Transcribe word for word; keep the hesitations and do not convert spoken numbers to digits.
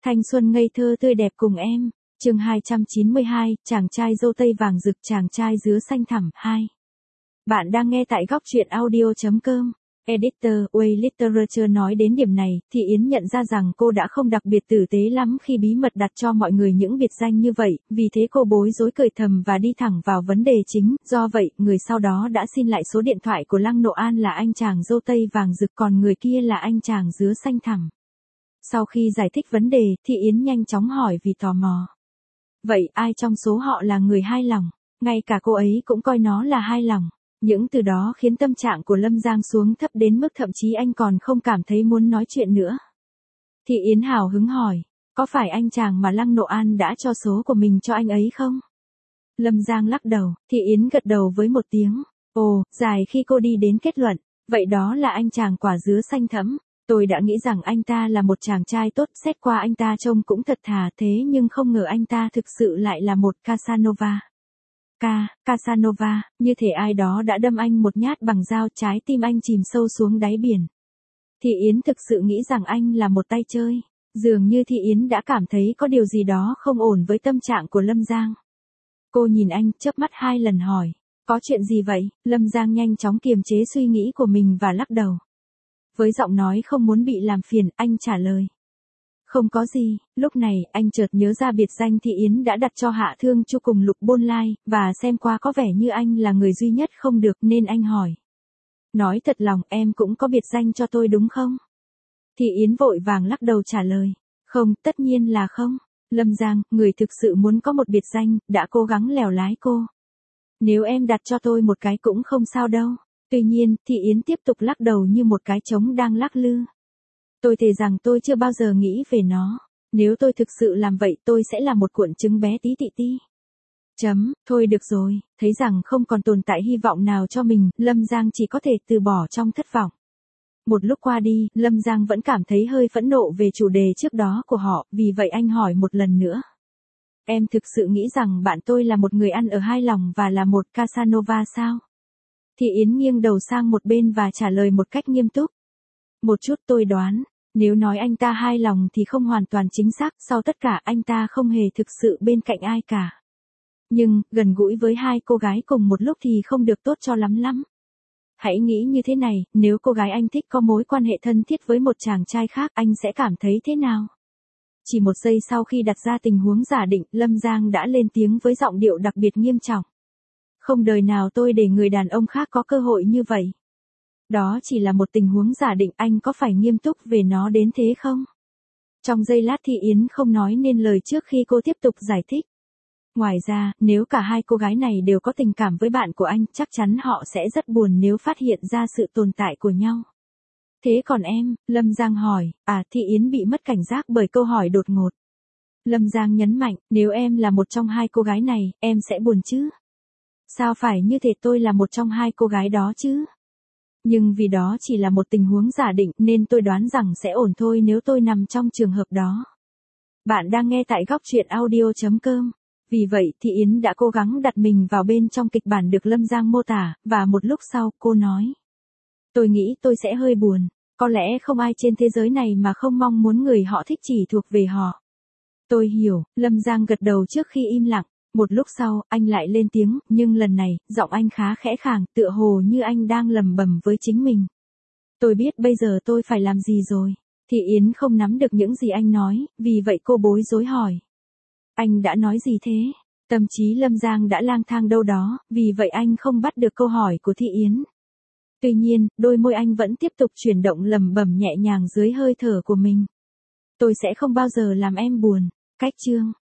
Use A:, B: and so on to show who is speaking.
A: Thanh xuân ngây thơ tươi đẹp cùng em. Chương hai trăm chín mươi hai, chàng trai dâu tây vàng rực, chàng trai dứa xanh thẳm hai. Bạn đang nghe tại góc truyện audio chấm com. Editor, Way Literature nói đến điểm này, thì Yến nhận ra rằng cô đã không đặc biệt tử tế lắm khi bí mật đặt cho mọi người những biệt danh như vậy, vì thế cô bối rối cười thầm và đi thẳng vào vấn đề chính. Do vậy, người sau đó đã xin lại số điện thoại của Lăng Nộ An là anh chàng dâu tây vàng rực, còn người kia là anh chàng dứa xanh thẳm. Sau khi giải thích vấn đề, thì Yến nhanh chóng hỏi vì tò mò. Vậy ai trong số họ là người hai lòng? Ngay cả cô ấy cũng coi nó là hai lòng. Những từ đó khiến tâm trạng của Lâm Giang xuống thấp đến mức thậm chí anh còn không cảm thấy muốn nói chuyện nữa. Thì Yến hào hứng hỏi, có phải anh chàng mà Lăng Nộ An đã cho số của mình cho anh ấy không? Lâm Giang lắc đầu, thì Yến gật đầu với một tiếng. Ồ, dài khi cô đi đến kết luận, vậy đó là anh chàng quả dứa xanh thẫm. Tôi đã nghĩ rằng anh ta là một chàng trai tốt, xét qua anh ta trông cũng thật thà, thế nhưng không ngờ anh ta thực sự lại là một Casanova. Ca, Casanova, như thể ai đó đã đâm anh một nhát bằng dao, trái tim anh chìm sâu xuống đáy biển. Thì Yến thực sự nghĩ rằng anh là một tay chơi. Dường như Thị Yến đã cảm thấy có điều gì đó không ổn với tâm trạng của Lâm Giang. Cô nhìn anh, chớp mắt hai lần hỏi, có chuyện gì vậy? Lâm Giang nhanh chóng kiềm chế suy nghĩ của mình và lắc đầu. Với giọng nói không muốn bị làm phiền, anh trả lời. Không có gì. Lúc này, anh chợt nhớ ra biệt danh Thị Yến đã đặt cho Hạ Thương Chu cùng Lục Bôn Lai, và xem qua có vẻ như anh là người duy nhất không được nên anh hỏi. Nói thật lòng, em cũng có biệt danh cho tôi đúng không? Thị Yến vội vàng lắc đầu trả lời. Không, tất nhiên là không. Lâm Giang, người thực sự muốn có một biệt danh, đã cố gắng lèo lái cô. Nếu em đặt cho tôi một cái cũng không sao đâu. Tuy nhiên, Thị Yến tiếp tục lắc đầu như một cái trống đang lắc lư. Tôi thề rằng tôi chưa bao giờ nghĩ về nó. Nếu tôi thực sự làm vậy tôi sẽ là một cuộn trứng bé tí tị ti. Chấm, thôi được rồi, thấy rằng không còn tồn tại hy vọng nào cho mình, Lâm Giang chỉ có thể từ bỏ trong thất vọng. Một lúc qua đi, Lâm Giang vẫn cảm thấy hơi phẫn nộ về chủ đề trước đó của họ, vì vậy anh hỏi một lần nữa. Em thực sự nghĩ rằng bạn tôi là một người ăn ở hai lòng và là một Casanova sao? Thì Yến nghiêng đầu sang một bên và trả lời một cách nghiêm túc. Một chút tôi đoán, nếu nói anh ta hai lòng thì không hoàn toàn chính xác, sau tất cả anh ta không hề thực sự bên cạnh ai cả. Nhưng, gần gũi với hai cô gái cùng một lúc thì không được tốt cho lắm lắm. Hãy nghĩ như thế này, nếu cô gái anh thích có mối quan hệ thân thiết với một chàng trai khác, anh sẽ cảm thấy thế nào? Chỉ một giây sau khi đặt ra tình huống giả định, Lâm Giang đã lên tiếng với giọng điệu đặc biệt nghiêm trọng. Không đời nào tôi để người đàn ông khác có cơ hội như vậy. Đó chỉ là một tình huống giả định, anh có phải nghiêm túc về nó đến thế không? Trong giây lát Thị Yến không nói nên lời trước khi cô tiếp tục giải thích. Ngoài ra, nếu cả hai cô gái này đều có tình cảm với bạn của anh, chắc chắn họ sẽ rất buồn nếu phát hiện ra sự tồn tại của nhau. Thế còn em? Lâm Giang hỏi. À, Thị Yến bị mất cảnh giác bởi câu hỏi đột ngột. Lâm Giang nhấn mạnh, nếu em là một trong hai cô gái này, em sẽ buồn chứ? Sao phải như thế, tôi là một trong hai cô gái đó chứ? Nhưng vì đó chỉ là một tình huống giả định nên tôi đoán rằng sẽ ổn thôi nếu tôi nằm trong trường hợp đó. Bạn đang nghe tại góc truyện audio chấm com. Vì vậy Thị Yến đã cố gắng đặt mình vào bên trong kịch bản được Lâm Giang mô tả, và một lúc sau cô nói. Tôi nghĩ tôi sẽ hơi buồn. Có lẽ không ai trên thế giới này mà không mong muốn người họ thích chỉ thuộc về họ. Tôi hiểu, Lâm Giang gật đầu trước khi im lặng. Một lúc sau, anh lại lên tiếng, nhưng lần này, giọng anh khá khẽ khàng, tựa hồ như anh đang lẩm bẩm với chính mình. Tôi biết bây giờ tôi phải làm gì rồi. Thị Yến không nắm được những gì anh nói, vì vậy cô bối rối hỏi. Anh đã nói gì thế? Tâm trí Lâm Giang đã lang thang đâu đó, vì vậy anh không bắt được câu hỏi của Thị Yến. Tuy nhiên, đôi môi anh vẫn tiếp tục chuyển động lẩm bẩm nhẹ nhàng dưới hơi thở của mình. Tôi sẽ không bao giờ làm em buồn. Cách chương.